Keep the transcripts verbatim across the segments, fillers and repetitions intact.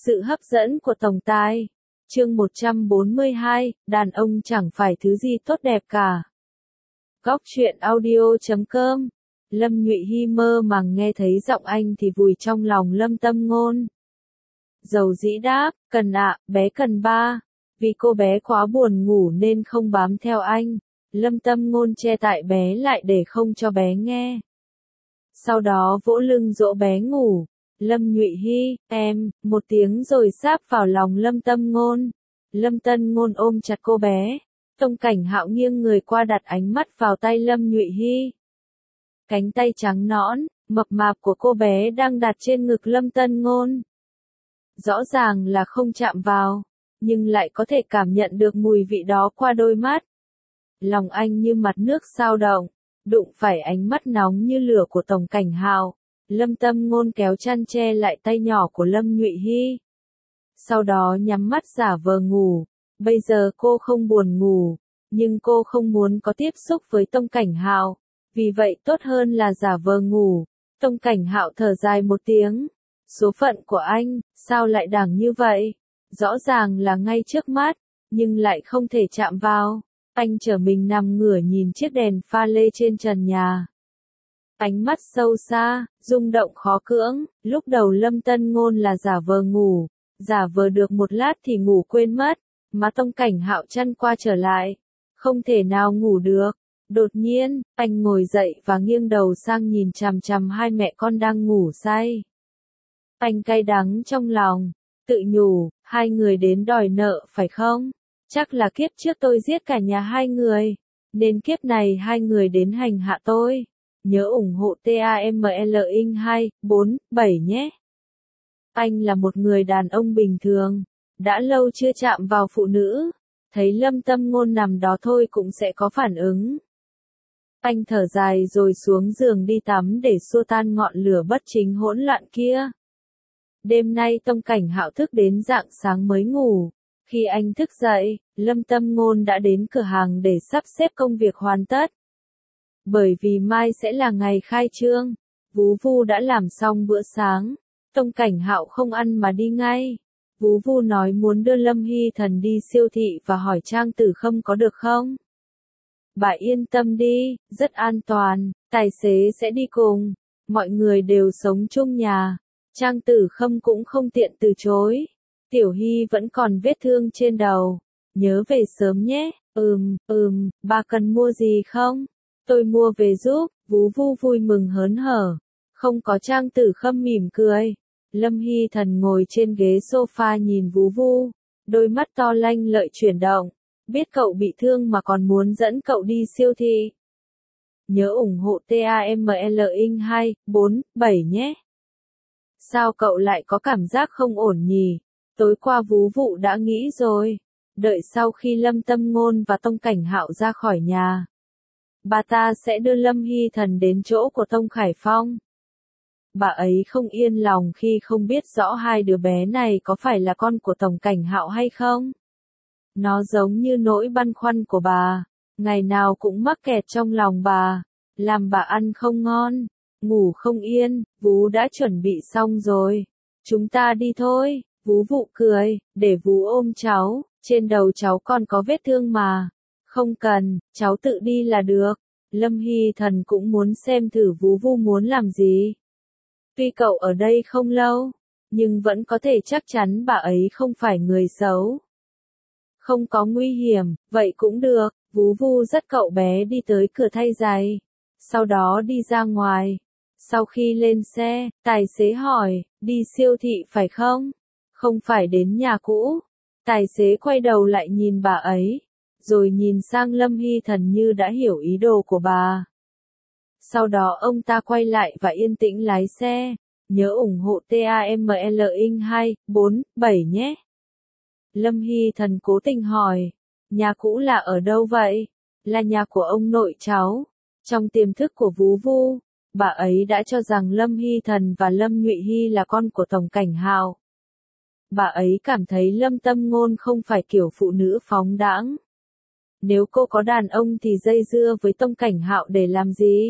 Sự hấp dẫn của tổng tài. Chương một trăm bốn mươi hai, đàn ông chẳng phải thứ gì tốt đẹp cả. Góc truyện audio chấm com. Lâm Nhụy Hy mơ màng nghe thấy giọng anh thì vùi trong lòng Lâm Tâm Ngôn. Dầu dĩ đáp, Cần ạ, bé Cần ba. Vì cô bé quá buồn ngủ nên không bám theo anh. Lâm Tâm Ngôn che tại bé lại để không cho bé nghe. Sau đó vỗ lưng dỗ bé ngủ. Lâm Nhụy Hy, em, một tiếng rồi sáp vào lòng Lâm Tâm Ngôn. Lâm Tân Ngôn ôm chặt cô bé. Tông Cảnh Hạo nghiêng người qua đặt ánh mắt vào tay Lâm Nhụy Hy. Cánh tay trắng nõn, mập mạp của cô bé đang đặt trên ngực Lâm Tân Ngôn. Rõ ràng là không chạm vào, nhưng lại có thể cảm nhận được mùi vị đó qua đôi mắt. Lòng anh như mặt nước sao động, đụng phải ánh mắt nóng như lửa của Tổng Cảnh Hạo. Lâm Tâm Ngôn kéo chăn che lại tay nhỏ của Lâm Nhụy Hy. Sau đó nhắm mắt giả vờ ngủ. Bây giờ cô không buồn ngủ, nhưng cô không muốn có tiếp xúc với Tông Cảnh Hạo. Vì vậy tốt hơn là giả vờ ngủ. Tông Cảnh Hạo thở dài một tiếng. Số phận của anh, sao lại đẳng như vậy? Rõ ràng là ngay trước mắt, nhưng lại không thể chạm vào. Anh trở mình nằm ngửa nhìn chiếc đèn pha lê trên trần nhà. Ánh mắt sâu xa, rung động khó cưỡng, lúc đầu Lâm Tân Ngôn là giả vờ ngủ, giả vờ được một lát thì ngủ quên mất, mà Tông Cảnh Hạo chăn qua trở lại, không thể nào ngủ được. Đột nhiên, anh ngồi dậy và nghiêng đầu sang nhìn chằm chằm hai mẹ con đang ngủ say. Anh cay đắng trong lòng, tự nhủ, hai người đến đòi nợ phải không? Chắc là kiếp trước tôi giết cả nhà hai người, nên kiếp này hai người đến hành hạ tôi. Nhớ ủng hộ TAML Inc hai bốn bảy nhé. Anh là một người đàn ông bình thường, đã lâu chưa chạm vào phụ nữ, thấy Lâm Tâm Ngôn nằm đó thôi cũng sẽ có phản ứng. Anh thở dài rồi xuống giường đi tắm để xua tan ngọn lửa bất chính hỗn loạn kia. Đêm nay Tông Cảnh Hạo thức đến rạng sáng mới ngủ. Khi anh thức dậy, Lâm Tâm Ngôn đã đến cửa hàng để sắp xếp công việc hoàn tất. Bởi vì mai sẽ là ngày khai trương, Vú Vu đã làm xong bữa sáng, Tông Cảnh Hạo không ăn mà đi ngay. Vú Vu nói muốn đưa Lâm Hy Thần đi siêu thị và hỏi Trang Tử Khâm có được không? Bà yên tâm đi, rất an toàn, tài xế sẽ đi cùng, mọi người đều sống chung nhà, Trang Tử Khâm cũng không tiện từ chối. Tiểu Hy vẫn còn vết thương trên đầu, nhớ về sớm nhé. Ừm, ừm, bà cần mua gì không? Tôi mua về giúp. Vú Vu vui mừng hớn hở. Không có Trang Tử Khâm mỉm cười. Lâm Hy Thần ngồi trên ghế sofa nhìn Vú Vu, đôi mắt to lanh lợi chuyển động. Biết cậu bị thương mà còn muốn dẫn cậu đi siêu thị. Nhớ ủng hộ TAML Inc hai bốn bảy nhé. Sao cậu lại có cảm giác không ổn nhỉ? Tối qua Vú Vụ đã nghĩ rồi. Đợi sau khi Lâm Tâm Ngôn và Tông Cảnh Hạo ra khỏi nhà, bà ta sẽ đưa Lâm Hy Thần đến chỗ của Tông Khải Phong. Bà ấy không yên lòng khi không biết rõ hai đứa bé này có phải là con của Tổng Cảnh Hạo hay không. Nó giống như nỗi băn khoăn của bà, ngày nào cũng mắc kẹt trong lòng bà, làm bà ăn không ngon, ngủ không yên. Vú đã chuẩn bị xong rồi, chúng ta đi thôi. Vú Vụ cười, để Vú ôm cháu, trên đầu cháu còn có vết thương mà. Không cần, cháu tự đi là được. Lâm Hy Thần cũng muốn xem thử Vú Vu muốn làm gì. Tuy cậu ở đây không lâu, nhưng vẫn có thể chắc chắn bà ấy không phải người xấu. Không có nguy hiểm, vậy cũng được. Vú Vu dắt cậu bé đi tới cửa thay giày, sau đó đi ra ngoài. Sau khi lên xe, tài xế hỏi, đi siêu thị phải không? Không phải đến nhà cũ. Tài xế quay đầu lại nhìn bà ấy, rồi nhìn sang Lâm Hy Thần như đã hiểu ý đồ của bà. Sau đó ông ta quay lại và yên tĩnh lái xe. Nhớ ủng hộ TAML Inc hai bốn bảy nhé. Lâm Hy Thần cố tình hỏi, nhà cũ là ở đâu vậy? Là nhà của ông nội cháu. Trong tiềm thức của Vú Vu, bà ấy đã cho rằng Lâm Hy Thần và Lâm Nhụy Hy là con của Tổng Cảnh Hạo. Bà ấy cảm thấy Lâm Tâm Ngôn không phải kiểu phụ nữ phóng đãng. Nếu cô có đàn ông thì dây dưa với Tông Cảnh Hạo để làm gì?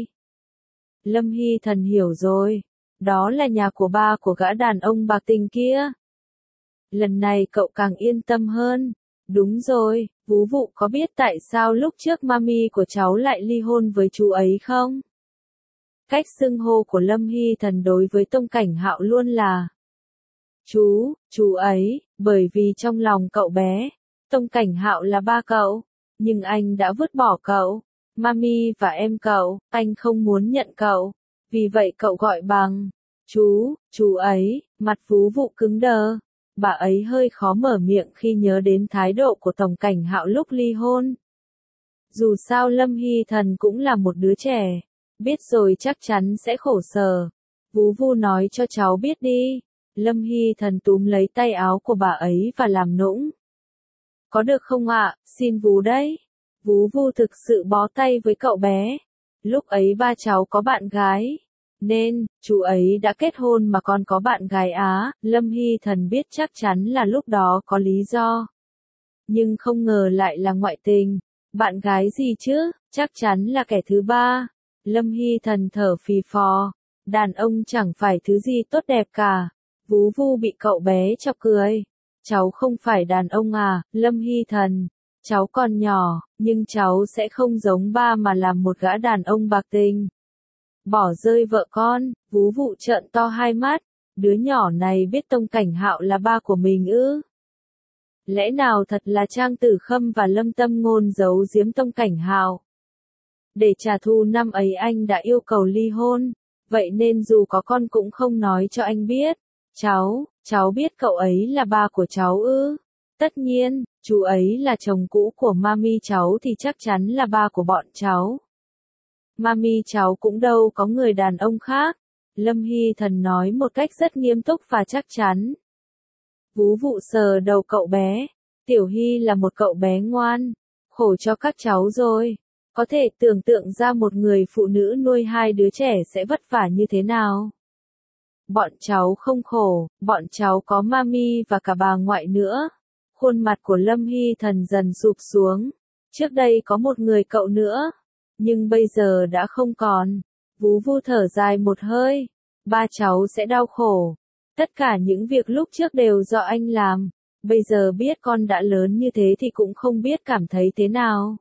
Lâm Hy Thần hiểu rồi. Đó là nhà của ba của gã đàn ông bạc tình kia. Lần này cậu càng yên tâm hơn. Đúng rồi, Vú Vụ có biết tại sao lúc trước mami của cháu lại ly hôn với chú ấy không? Cách xưng hô của Lâm Hy Thần đối với Tông Cảnh Hạo luôn là chú, chú ấy, bởi vì trong lòng cậu bé, Tông Cảnh Hạo là ba cậu, nhưng anh đã vứt bỏ cậu, mami và em cậu, anh không muốn nhận cậu, vì vậy cậu gọi bằng chú, chú ấy, mặt Vú Vụ cứng đờ. Bà ấy hơi khó mở miệng khi nhớ đến thái độ của Tổng Cảnh Hạo lúc ly hôn. Dù sao Lâm Hy Thần cũng là một đứa trẻ, biết rồi chắc chắn sẽ khổ sở. Vú Vu nói cho cháu biết đi. Lâm Hy Thần túm lấy tay áo của bà ấy và làm nũng. Có được không ạ, xin Vú đấy. Vú Vu thực sự bó tay với cậu bé. Lúc ấy ba cháu có bạn gái. Nên, chú ấy đã kết hôn mà còn có bạn gái á, Lâm Hy Thần biết chắc chắn là lúc đó có lý do. Nhưng không ngờ lại là ngoại tình. Bạn gái gì chứ, chắc chắn là kẻ thứ ba. Lâm Hy Thần thở phì phò. Đàn ông chẳng phải thứ gì tốt đẹp cả. Vú Vu bị cậu bé chọc cười. Cháu không phải đàn ông à, Lâm Hy Thần. Cháu còn nhỏ, nhưng cháu sẽ không giống ba mà làm một gã đàn ông bạc tình. Bỏ rơi vợ con, Vú Vụ trợn to hai mắt. Đứa nhỏ này biết Tông Cảnh Hạo là ba của mình ư? Lẽ nào thật là Trang Tử Khâm và Lâm Tâm Ngôn giấu giếm Tông Cảnh Hạo? Để trả thù năm ấy anh đã yêu cầu ly hôn, vậy nên dù có con cũng không nói cho anh biết. Cháu, cháu biết cậu ấy là ba của cháu ư? Tất nhiên, chú ấy là chồng cũ của mami cháu thì chắc chắn là ba của bọn cháu. Mami cháu cũng đâu có người đàn ông khác. Lâm Hy Thần nói một cách rất nghiêm túc và chắc chắn. Vú Vụ sờ đầu cậu bé. Tiểu Hy là một cậu bé ngoan. Khổ cho các cháu rồi. Có thể tưởng tượng ra một người phụ nữ nuôi hai đứa trẻ sẽ vất vả như thế nào. Bọn cháu không khổ, bọn cháu có mami và cả bà ngoại nữa. Khuôn mặt của Lâm Hy Thần dần sụp xuống. Trước đây có một người cậu nữa. Nhưng bây giờ đã không còn. Vú Vu thở dài một hơi. Ba cháu sẽ đau khổ. Tất cả những việc lúc trước đều do anh làm. Bây giờ biết con đã lớn như thế thì cũng không biết cảm thấy thế nào.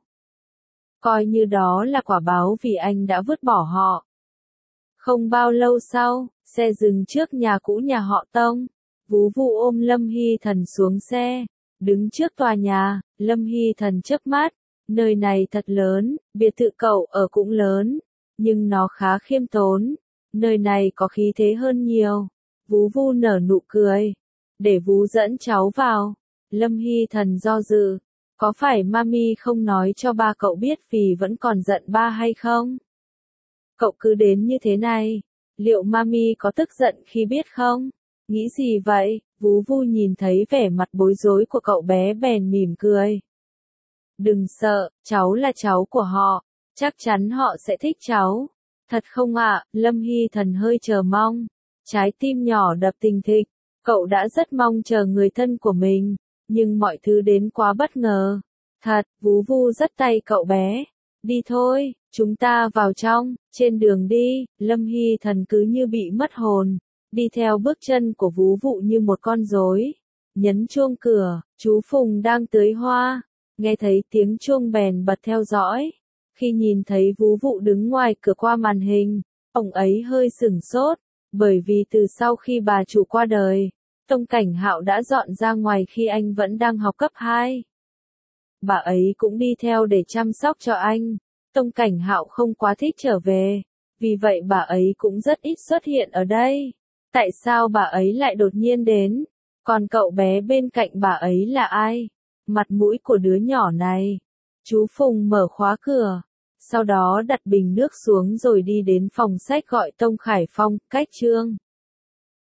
Coi như đó là quả báo vì anh đã vứt bỏ họ. Không bao lâu sau, xe dừng trước nhà cũ nhà họ Tông. Vú Vu ôm Lâm Hy Thần xuống xe. Đứng trước tòa nhà, Lâm Hy Thần chớp mắt. Nơi này thật lớn, biệt thự cậu ở cũng lớn. Nhưng nó khá khiêm tốn. Nơi này có khí thế hơn nhiều. Vú Vu nở nụ cười. Để Vú dẫn cháu vào. Lâm Hy Thần do dự. Có phải mami không nói cho ba cậu biết vì vẫn còn giận ba hay không? Cậu cứ đến như thế này. Liệu mami có tức giận khi biết không? Nghĩ gì vậy? Vú Vu nhìn thấy vẻ mặt bối rối của cậu bé bèn mỉm cười. Đừng sợ, cháu là cháu của họ. Chắc chắn họ sẽ thích cháu. Thật không ạ? Lâm Hy Thần hơi chờ mong. Trái tim nhỏ đập thình thịch. Cậu đã rất mong chờ người thân của mình. Nhưng mọi thứ đến quá bất ngờ. Thật, Vú Vu dắt tay cậu bé. Đi thôi, chúng ta vào trong. Trên đường đi, Lâm Hy Thần cứ như bị mất hồn. Đi theo bước chân của Vú Vụ như một con rối. Nhấn chuông cửa, chú Phùng đang tưới hoa. Nghe thấy tiếng chuông bèn bật theo dõi. Khi nhìn thấy Vú Vụ đứng ngoài cửa qua màn hình, ông ấy hơi sửng sốt. Bởi vì từ sau khi bà chủ qua đời, Tông Cảnh Hạo đã dọn ra ngoài khi anh vẫn đang học cấp hai. Bà ấy cũng đi theo để chăm sóc cho anh. Tông Cảnh Hạo không quá thích trở về. Vì vậy bà ấy cũng rất ít xuất hiện ở đây. Tại sao bà ấy lại đột nhiên đến? Còn cậu bé bên cạnh bà ấy là ai? Mặt mũi của đứa nhỏ này. Chú Phùng mở khóa cửa. Sau đó đặt bình nước xuống rồi đi đến phòng sách gọi Tông Khải Phong, cách chương.